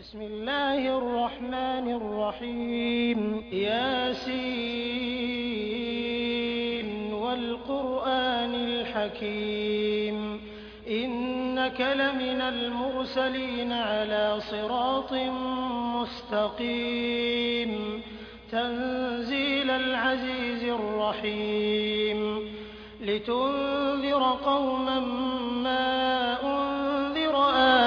بسم الله الرحمن الرحيم ياسين والقرآن الحكيم إنك لمن المرسلين على صراط مستقيم تنزيل العزيز الرحيم لتنذر قوما ما أنذر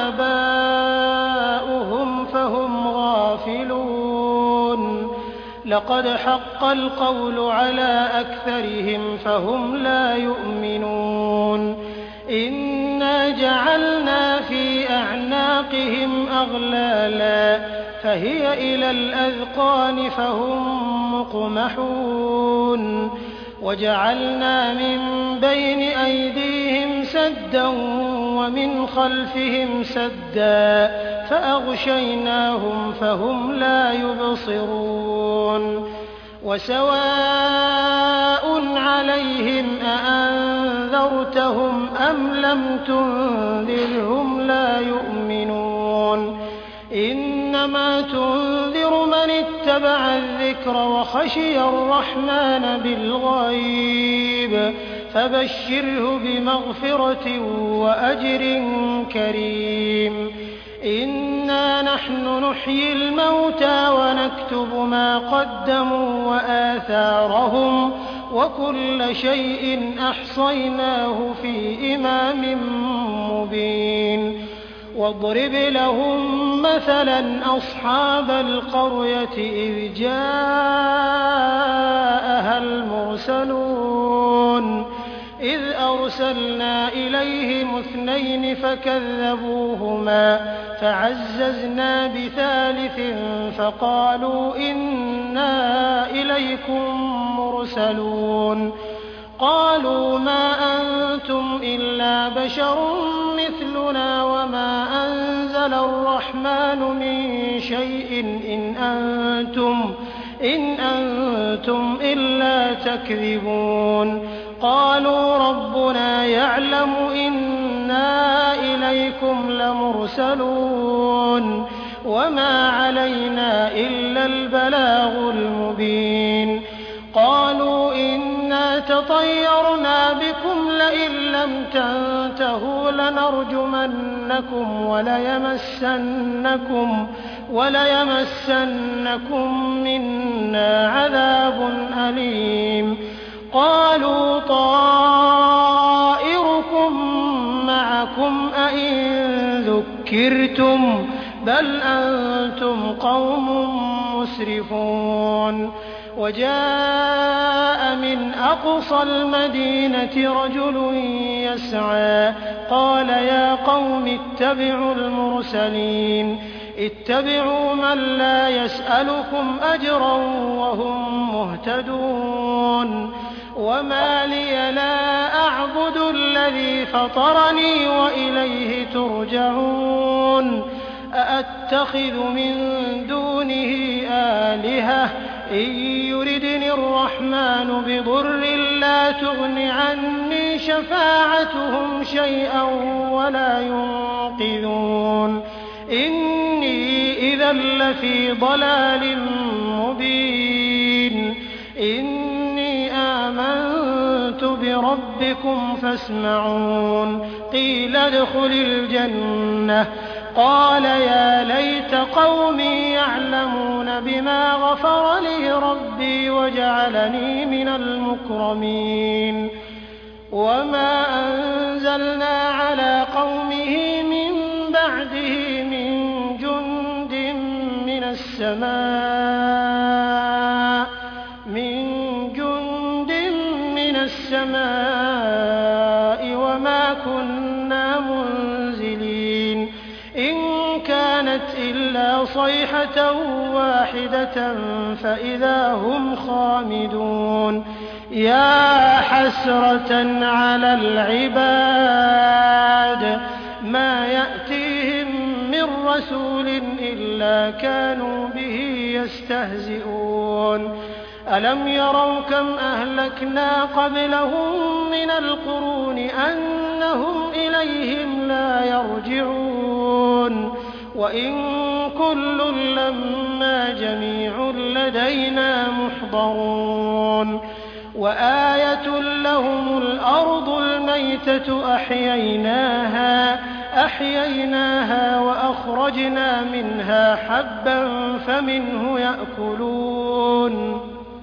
آباؤهم فهم غافلون لقد حق القول على أكثرهم فهم لا يؤمنون إنا جعلنا في أعناقهم أغلالا فهي إلى الأذقان فهم مقمحون وجعلنا من بين أيديهم سدا ومن خلفهم سدا فأغشيناهم فهم لا يبصرون وسواء عليهم أأنذرتهم أم لم تنذرهم لا يؤمنون إنما تنذر من اتبع الذكر وخشي الرحمن بالغيب فبشره بمغفرة وأجر كريم إنا نحن نحيي الموتى ونكتب ما قدموا وآثارهم وكل شيء أحصيناه في إمام مبين واضرب لهم مثلا أصحاب القرية إذ جاءها المرسلون إذ أرسلنا إليهم 2 فكذبوهما فعززنا بثالث فقالوا إنا إليكم مرسلون قالوا ما أنتم إلا بشر مثلنا وما أنزل الرحمن من شيء إن أنتم إلا تكذبون قالوا ربنا يعلم إنا إليكم لمرسلون وما علينا إلا البلاغ المبين قالوا إنا تطيرنا بكم لئن لم تنتهوا لنرجمنكم وليمسنكم منا عذاب أليم قالوا طائركم معكم أئن ذكرتم بل أنتم قوم مسرفون وجاء من أقصى المدينة رجل يسعى قال يا قوم اتبعوا المرسلين اتبعوا من لا يسألكم أجرا وهم مهتدون وما لي لا أعبد الذي فطرني وإليه ترجعون أأتخذ من دونه آلهة إن يردني الرحمن بضر لا تغن عني شفاعتهم شيئا ولا ينقذون إني إذا لفي ضلال مبين إني آمنت بربكم فاسمعون قيل ادخل الجنة قال يا ليت قومي يعلمون بما غفر لي ربي وجعلني من المكرمين وما أنزلنا على قومه من بعده من جند من السماء وما كنا منزلين إن كانت إلا صيحة واحدة فإذا هم خامدون يا حسرة على العباد ما يأتيهم من رسول إلا كانوا به يستهزئون ألم يروا كم أهلكنا قبلهم من القرون أنهم إليهم لا يرجعون وإن كل لما جميع لدينا محضرون وآية لهم الأرض الميتة أحييناها وأخرجنا منها حبا فمنه يأكلون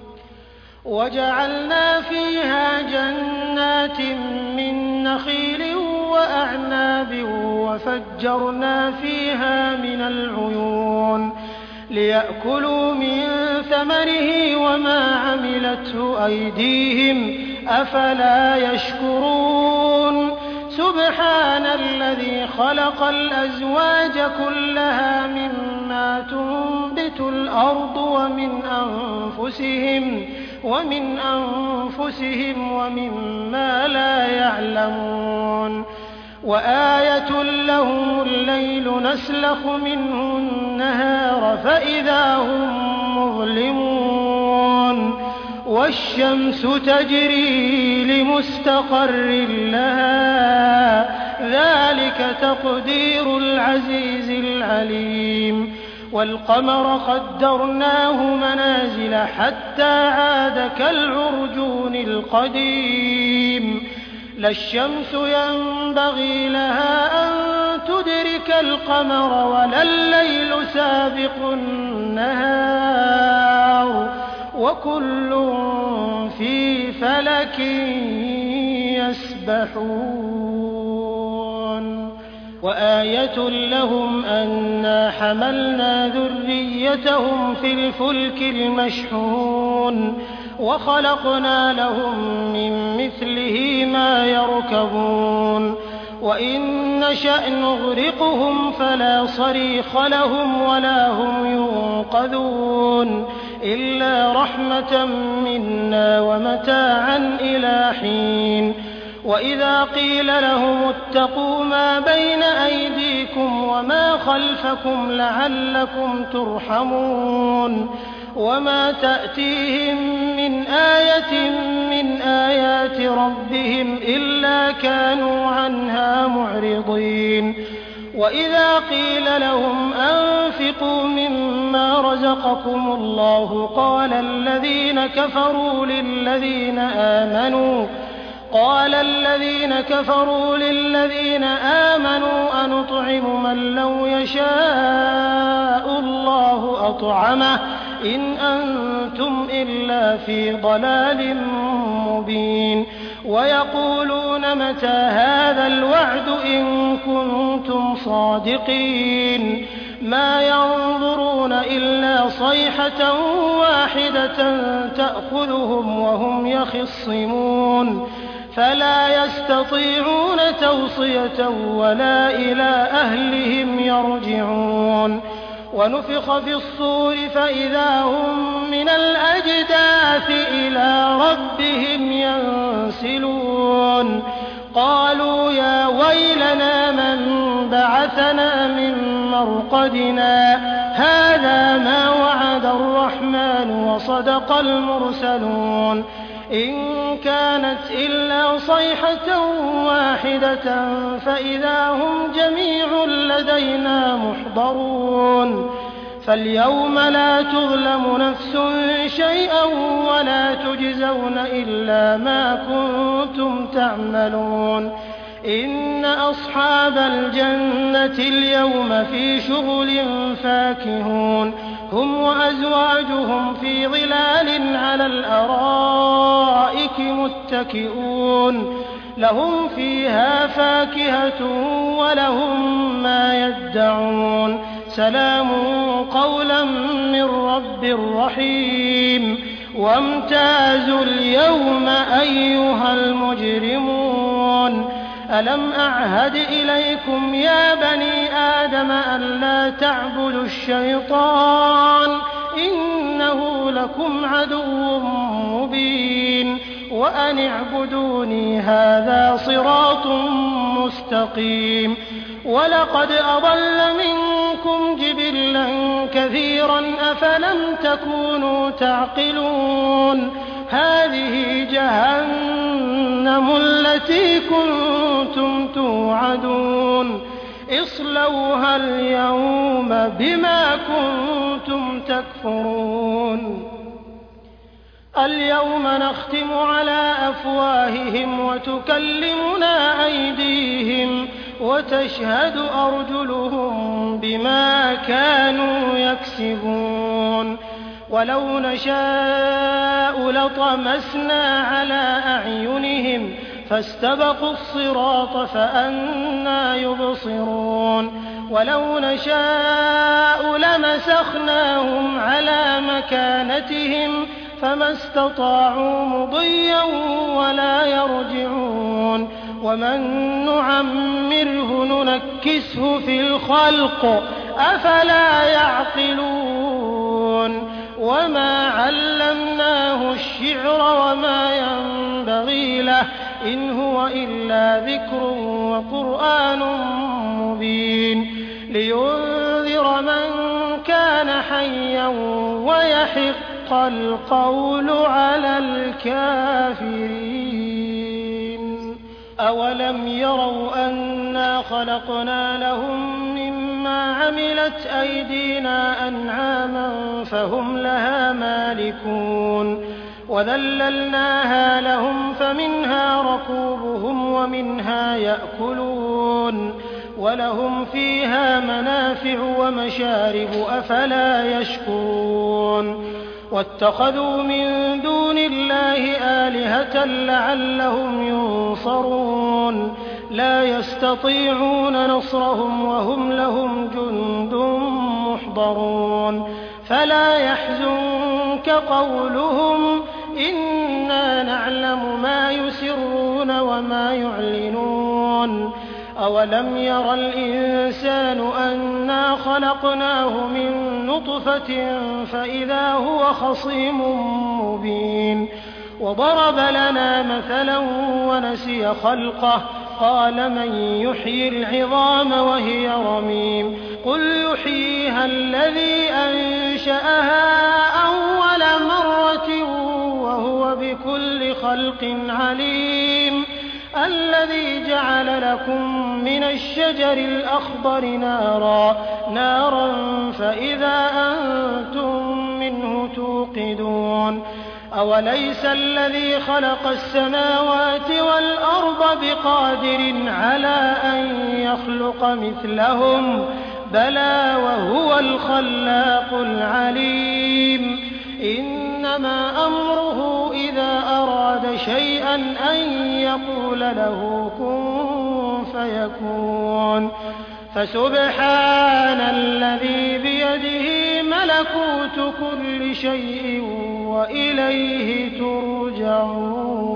وجعلنا فيها جنات من نخيل وأعناب وفجرنا فيها من العيون ليأكلوا من ثمره وما عملته أيديهم أفلا يشكرون سبحان الذي خلق الأزواج كلها مما تنبت الأرض ومن أنفسهم ومما لا يعلمون وآية لهم الليل نسلخ منه النهار فإذا هم مظلمون والشمس تجري لمستقر لها ذلك تقدير العزيز العليم والقمر قدرناه منازل حتى عاد كالعرجون القديم لا الشمس ينبغي لها أن تدرك القمر ولا الليل سابق النهار وكل في فلك يسبحون وآية لهم أنا حملنا ذريتهم في الفلك المشحون وخلقنا لهم من مثله ما يركبون وإن نشأ نغرقهم فلا صريخ لهم ولا هم ينقذون إلا رحمة منا ومتاعا إلى حين وإذا قيل لهم اتقوا ما بين أيديكم وما خلفكم لعلكم ترحمون وما تأتيهم من آية من آيات ربهم إلا كانوا عنها معرضين وإذا قيل لهم أنفقوا مما رزقكم الله قال الذين كفروا للذين آمنوا أنطعم من لو يشاء الله أطعمه إن أنتم إلا في ضلال مبين ويقولون متى هذا الوعد إن كنتم صادقين ما ينظرون إلا صيحة واحدة تأخذهم وهم يخصمون فلا يستطيعون توصية ولا إلى أهلهم يرجعون ونفخ في الصور فإذا هم من الأجداث إلى ربهم ينسلون قالوا يا ويلنا من بعثنا من مرقدنا هذا ما وعد الرحمن وصدق المرسلون إن كانت إلا صيحة واحدة فإذا هم جميع لدينا محضرون فاليوم لا تظلم نفس شيئا ولا تجزون إلا ما كنتم تعملون إن أصحاب الجنة اليوم في شغل فاكهون هم وأزواجهم في ظلال على الأرائك متكئون لهم فيها فاكهة ولهم ما يدعون سلام قولا من رب رحيم وامتازوا اليوم أيها المجرمون ألم أعهد إليكم يا بني آدم ألا تعبدوا الشيطان إنه لكم عدو مبين وأن اعبدوني هذا صراط مستقيم ولقد أضل منكم جبلا كثيرا أفلم تكونوا تعقلون هذه جهنم التي كنتم توعدون اصلوها اليوم بما كنتم تكفرون اليوم نختم على أفواههم وتكلمنا أيديهم وتشهد أرجلهم بما كانوا يكسبون ولو نشاء لطمسنا على أعينهم فاستبقوا الصراط فأنى يبصرون ولو نشاء لمسخناهم على مكانتهم فما استطاعوا مضيا ولا يرجعون ومن نعمره ننكسه في الخلق أفلا يعقلون وما علمناه الشعر وما ينبغي له إن هو إلا ذكر وقرآن مبين لينذر من كان حيا ويحق القول على الكافرين أولم يروا أنا خلقنا لهم مما عملت أيدينا أنعاما فهم لها مالكون وذللناها لهم فمنها ركوبهم ومنها يأكلون ولهم فيها منافع ومشارب أفلا يشكرون واتخذوا من دون الله آلهة لعلهم ينصرون لا يستطيعون نصرهم وهم لهم جند محضرون فلا يحزنك قولهم إنا نعلم ما يسرون وما يعلنون أولم ير الإنسان أنا خلقناه من نطفة فإذا هو خصيم مبين وضرب لنا مثلا ونسي خلقه قال من يحيي العظام وهي رميم قل يحييها الذي أنشأها أول مرة وهو بكل خلق عليم الذي جعل لكم من الشجر الأخضر نارا فإذا أنتم منه توقدون أوليس الذي خلق السماوات والأرض بقادر على أن يخلق مثلهم بلى وهو الخلاق العليم إنما أمره إذا أراد شيئا أن يقول له كن فيكون فسبحان الذي بيده ملكوت كل شيء وإليه ترجعون